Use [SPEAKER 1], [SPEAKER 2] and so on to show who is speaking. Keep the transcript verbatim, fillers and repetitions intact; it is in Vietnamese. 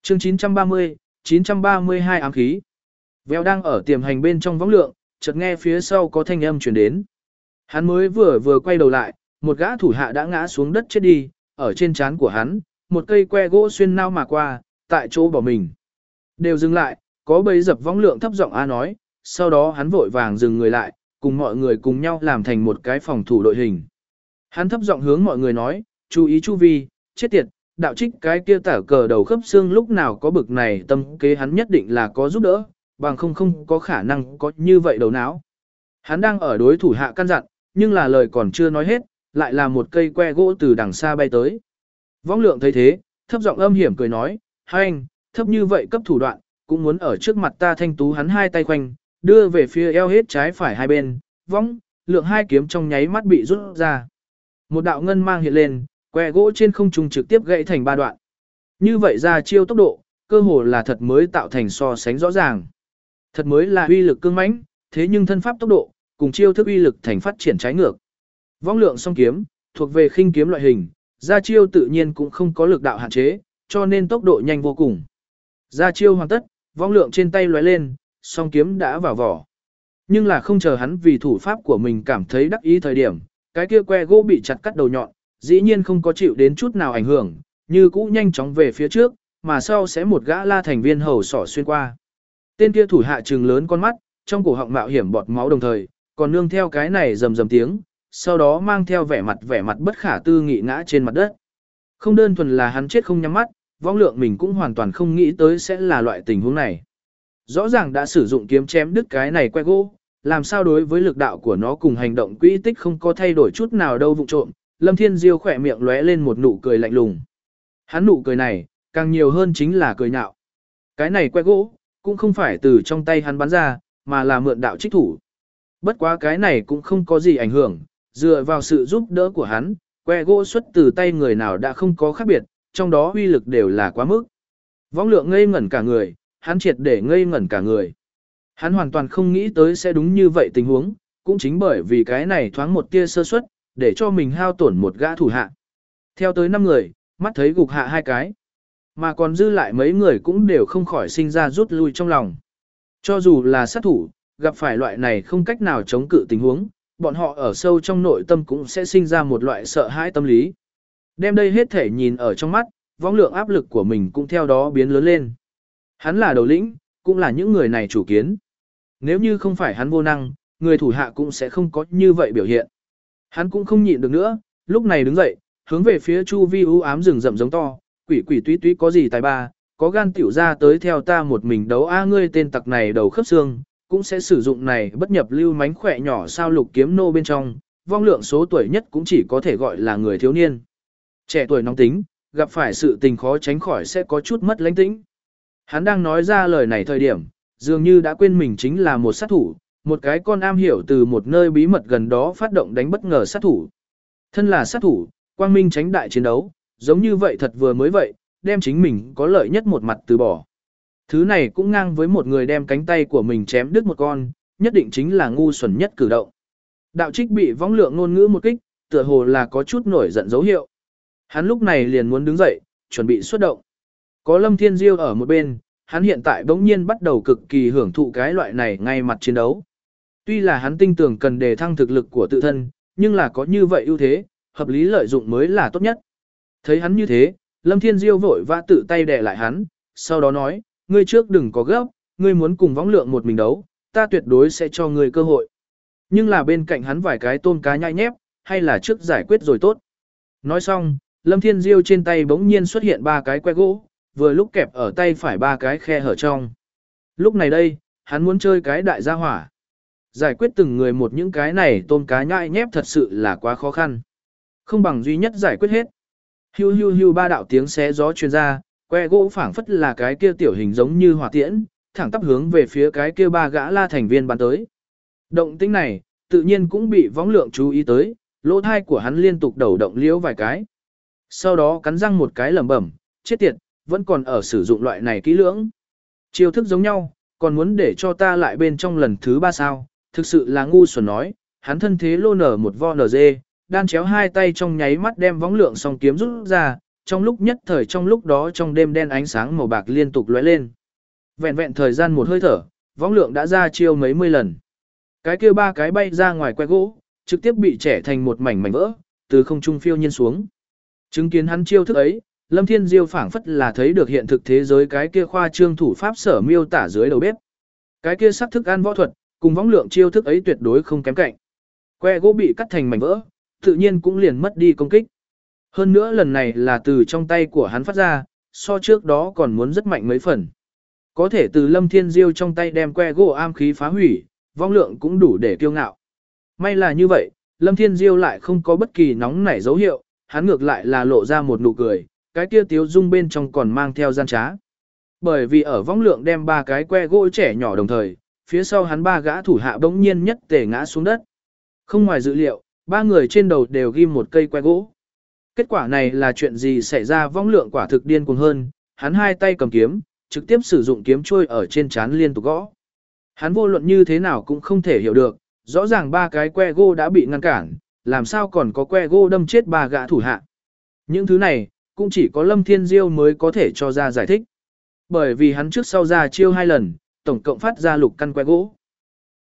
[SPEAKER 1] Chương chín trăm ba mươi, chín trăm ba mươi hai ám khí. Vèo đang ở tiềm hành bên trong võng lượng, chợt nghe phía sau có thanh âm truyền đến. Hắn mới vừa vừa quay đầu lại, một gã thủ hạ đã ngã xuống đất chết đi, ở trên trán của hắn, một cây que gỗ xuyên nao mà qua, tại chỗ bỏ mình. Đều dừng lại, có bấy dập võng lượng thấp giọng a nói, sau đó hắn vội vàng dừng người lại, cùng mọi người cùng nhau làm thành một cái phòng thủ đội hình. Hắn thấp giọng hướng mọi người nói, chú ý chu vi, chết tiệt, đạo trích cái kia tả cờ đầu khớp xương lúc nào có bực này tâm kế hắn nhất định là có giúp đỡ, bằng không không có khả năng có như vậy đầu não. Hắn đang ở đối thủ hạ căn dặn, nhưng là lời còn chưa nói hết, lại là một cây que gỗ từ đằng xa bay tới. Võng lượng thấy thế, thấp giọng âm hiểm cười nói, hai anh, thấp như vậy cấp thủ đoạn, cũng muốn ở trước mặt ta thanh tú hắn hai tay khoanh, đưa về phía eo hết trái phải hai bên, võng, lượng hai kiếm trong nháy mắt bị rút ra. Một đạo ngân mang hiện lên, que gỗ trên không trung trực tiếp gãy thành ba đoạn. Như vậy ra chiêu tốc độ, cơ hồ là thật mới tạo thành so sánh rõ ràng. Thật mới là uy lực cương mãnh, thế nhưng thân pháp tốc độ, cùng chiêu thức uy lực thành phát triển trái ngược. Võng lượng song kiếm, thuộc về khinh kiếm loại hình, ra chiêu tự nhiên cũng không có lực đạo hạn chế, cho nên tốc độ nhanh vô cùng. Ra chiêu hoàn tất, võng lượng trên tay lóe lên, song kiếm đã vào vỏ. Nhưng là không chờ hắn vì thủ pháp của mình cảm thấy đắc ý thời điểm, cái kia que gỗ bị chặt cắt đầu nhọn, dĩ nhiên không có chịu đến chút nào ảnh hưởng, như cũ nhanh chóng về phía trước, mà sau sẽ một gã la thành viên hầu sỏ xuyên qua. Tên kia thủ hạ trừng lớn con mắt, trong cổ họng mạo hiểm bọt máu đồng thời, còn nương theo cái này rầm rầm tiếng, sau đó mang theo vẻ mặt vẻ mặt bất khả tư nghị ngã trên mặt đất. Không đơn thuần là hắn chết không nhắm mắt, võng lượng mình cũng hoàn toàn không nghĩ tới sẽ là loại tình huống này. Rõ ràng đã sử dụng kiếm chém đứt cái này que gỗ, làm sao đối với lực đạo của nó cùng hành động quỹ tích không có thay đổi chút nào đâu vụng trộm, Lâm Thiên Diêu khỏe miệng lóe lên một nụ cười lạnh lùng. Hắn nụ cười này, càng nhiều hơn chính là cười nhạo. Cái này que gỗ, cũng không phải từ trong tay hắn bắn ra, mà là mượn đạo trích thủ. Bất quá cái này cũng không có gì ảnh hưởng, dựa vào sự giúp đỡ của hắn, que gỗ xuất từ tay người nào đã không có khác biệt, trong đó uy lực đều là quá mức. Võng lượng ngây ngẩn cả người, hắn triệt để ngây ngẩn cả người. Hắn hoàn toàn không nghĩ tới sẽ đúng như vậy tình huống, cũng chính bởi vì cái này thoáng một tia sơ suất, để cho mình hao tổn một gã thủ hạ. Theo tới năm người, mắt thấy gục hạ hai cái. Mà còn dư lại mấy người cũng đều không khỏi sinh ra rút lui trong lòng. Cho dù là sát thủ, gặp phải loại này không cách nào chống cự tình huống, bọn họ ở sâu trong nội tâm cũng sẽ sinh ra một loại sợ hãi tâm lý. Đem đây hết thể nhìn ở trong mắt, võng lượng áp lực của mình cũng theo đó biến lớn lên. Hắn là đầu lĩnh, cũng là những người này chủ kiến. Nếu như không phải hắn vô năng, người thủ hạ cũng sẽ không có như vậy biểu hiện. Hắn cũng không nhịn được nữa, lúc này đứng dậy, hướng về phía chu vi u ám rừng rậm giống to, quỷ quỷ túy túy có gì tài ba, có gan tiểu ra tới theo ta một mình đấu a ngươi tên tặc này đầu khớp xương, cũng sẽ sử dụng này bất nhập lưu mánh khỏe nhỏ sao lục kiếm nô bên trong, vong lượng số tuổi nhất cũng chỉ có thể gọi là người thiếu niên. Trẻ tuổi nóng tính, gặp phải sự tình khó tránh khỏi sẽ có chút mất lãnh tĩnh. Hắn đang nói ra lời này thời điểm, dường như đã quên mình chính là một sát thủ, một cái con am hiểu từ một nơi bí mật gần đó phát động đánh bất ngờ sát thủ. Thân là sát thủ, quang minh tránh đại chiến đấu, giống như vậy thật vừa mới vậy, đem chính mình có lợi nhất một mặt từ bỏ. Thứ này cũng ngang với một người đem cánh tay của mình chém đứt một con, nhất định chính là ngu xuẩn nhất cử động. Đạo trích bị võng lượng ngôn ngữ một kích, tựa hồ là có chút nổi giận dấu hiệu. Hắn lúc này liền muốn đứng dậy, chuẩn bị xuất động. Có Lâm Thiên Diêu ở một bên, hắn hiện tại bỗng nhiên bắt đầu cực kỳ hưởng thụ cái loại này ngay mặt chiến đấu. Tuy là hắn tin tưởng cần đề thăng thực lực của tự thân, nhưng là có như vậy ưu thế, hợp lý lợi dụng mới là tốt nhất. Thấy hắn như thế, Lâm Thiên Diêu vội vã tự tay đè lại hắn, sau đó nói, ngươi trước đừng có gấp, ngươi muốn cùng võng lượng một mình đấu, ta tuyệt đối sẽ cho ngươi cơ hội. Nhưng là bên cạnh hắn vài cái tôm cá nhai nhép, hay là trước giải quyết rồi tốt. Nói xong, Lâm Thiên Diêu trên tay bỗng nhiên xuất hiện ba cái que gỗ, vừa lúc kẹp ở tay phải ba cái khe hở trong. Lúc này đây, hắn muốn chơi cái đại gia hỏa. Giải quyết từng người một những cái này tôm cá nhai nhép thật sự là quá khó khăn. Không bằng duy nhất giải quyết hết. Hiu hiu hiu ba đạo tiếng xé gió truyền ra, que gỗ phảng phất là cái kia tiểu hình giống như hỏa tiễn, thẳng tắp hướng về phía cái kia ba gã la thành viên bắn tới. Động tĩnh này, tự nhiên cũng bị võng lượng chú ý tới, lỗ thai của hắn liên tục đầu động liễu vài cái. Sau đó cắn răng một cái lẩm bẩm, chết tiệt, vẫn còn ở sử dụng loại này kỹ lưỡng. Chiêu thức giống nhau, còn muốn để cho ta lại bên trong lần thứ ba sao, thực sự là ngu xuẩn nói, hắn thân thế lô nở một vo nở dê, đan chéo hai tay trong nháy mắt đem võng lượng song kiếm rút ra, trong lúc nhất thời trong lúc đó trong đêm đen ánh sáng màu bạc liên tục lóe lên. Vẹn vẹn thời gian một hơi thở, võng lượng đã ra chiêu mấy mươi lần. Cái kia ba cái bay ra ngoài que gỗ, trực tiếp bị trẻ thành một mảnh mảnh vỡ, từ không trung phiêu nhiên xuống. Chứng kiến hắn chiêu thức ấy, Lâm Thiên Diêu phảng phất là thấy được hiện thực thế giới cái kia khoa trương thủ pháp sở miêu tả dưới đầu bếp. Cái kia sắc thức ăn võ thuật, cùng võng lượng chiêu thức ấy tuyệt đối không kém cạnh. Que gỗ bị cắt thành mảnh vỡ, tự nhiên cũng liền mất đi công kích. Hơn nữa lần này là từ trong tay của hắn phát ra, so trước đó còn muốn rất mạnh mấy phần. Có thể từ Lâm Thiên Diêu trong tay đem que gỗ am khí phá hủy, vong lượng cũng đủ để kiêu ngạo. May là như vậy, Lâm Thiên Diêu lại không có bất kỳ nóng nảy dấu hiệu, hắn ngược lại là lộ ra một nụ cười, cái kia tiếu dung bên trong còn mang theo gian trá. Bởi vì ở vong lượng đem ba cái que gỗ trẻ nhỏ đồng thời, phía sau hắn ba gã thủ hạ bỗng nhiên nhất tề ngã xuống đất. Không ngoài dự liệu, ba người trên đầu đều ghim một cây que gỗ. Kết quả này là chuyện gì xảy ra, vong lượng quả thực điên cuồng hơn, hắn hai tay cầm kiếm, trực tiếp sử dụng kiếm trôi ở trên trán liên tục gõ. Hắn vô luận như thế nào cũng không thể hiểu được, rõ ràng ba cái que gỗ đã bị ngăn cản, làm sao còn có que gỗ đâm chết ba gã thủ hạ. Những thứ này, cũng chỉ có Lâm Thiên Diêu mới có thể cho ra giải thích. Bởi vì hắn trước sau ra chiêu hai lần, tổng cộng phát ra lục căn que gỗ.